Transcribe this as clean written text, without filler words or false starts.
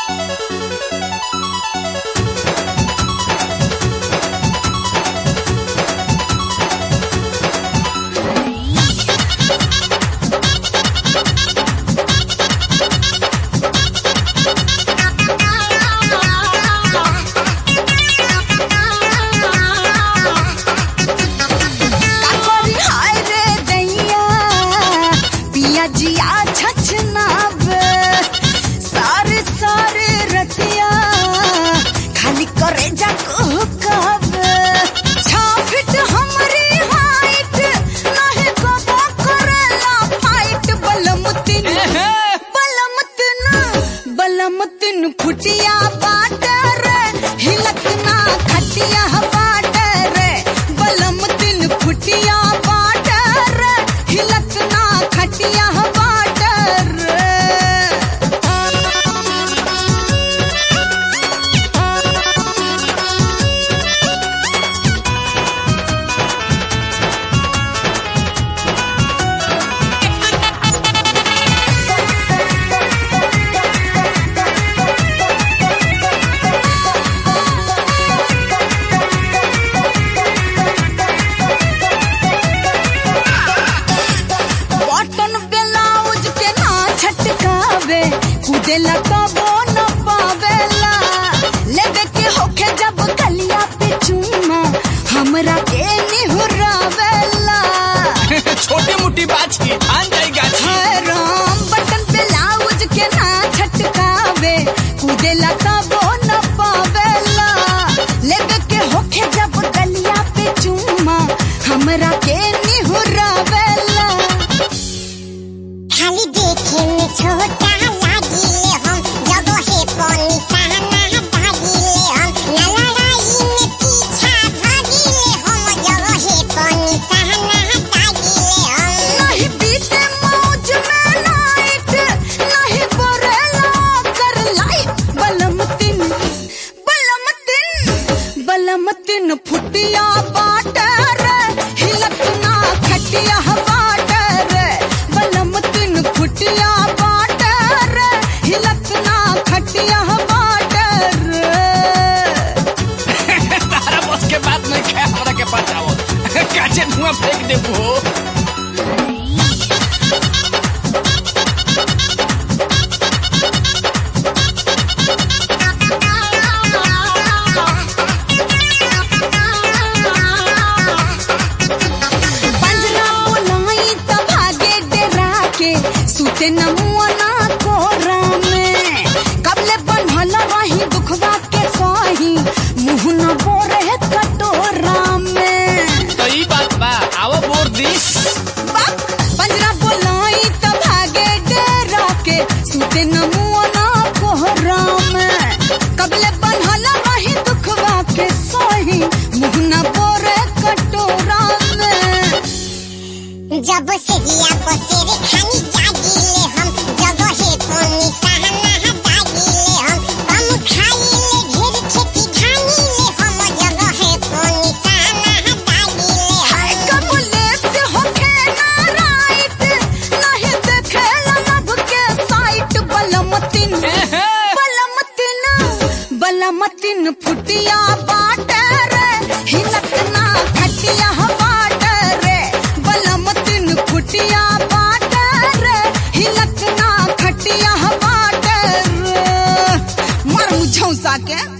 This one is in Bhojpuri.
जिया छछनाब सारे सारे रतिया खाली करे जा कहब 6 फीट हमरी हाइट नहीं कबो करेला फाइट बलमतिन फुटिया बाटर हिलक ना खटिया बाटर बलमतिन फुटिया बाटर हिलक ना खटिया कूदेला कबो न पावेला लेवे के होखे जब गलिया पे चुम्मा हमरा के निहुरावेला छोटी मोटी बात की ठान जाएगा राम बटन पे लाउज के ना छटकावे कूदेला कबो न पावेला लेवे के होखे जब गलिया पे चुम्मा हमरा के निहुरावेला खाली देखे में छोटा बलमतिन फुटिया बाटर हिलक ना खटिया बाटर बलमतिन फुटिया बाटर हिलक ना खटिया बाटर तारा बस के बात नहीं खे हमरा के बताओ काचे धुआं फेंक देबू हो सुते नमुआ ना कोरा में कबले बनहल रही दुखवा के सही मुँह न बोरे कटोरा में तो ई बात बा आओ बोर दी पंजरा बोलाई त भागे डेरा के सुते नमुआ ना कोरा में कबले बनहल रही दुखवा के सही मुँह न बोरे कटोरा में जब से जिया को तेरे खानी जागीले हम जगह है कोनी सहना हटागीले हम कम खाईले ढेर खेती धानीले हम जगह है कोनी सहना हटागीले हम कब लेफ्ट होके ना राइट नहीं देखेला नभ के साइट बलमतिन फुटिया बाटर हिलक ना खटिया बाटर बलमतिन फुटिया बाटर हिलक ना खटिया बाटर मर मुझौसा के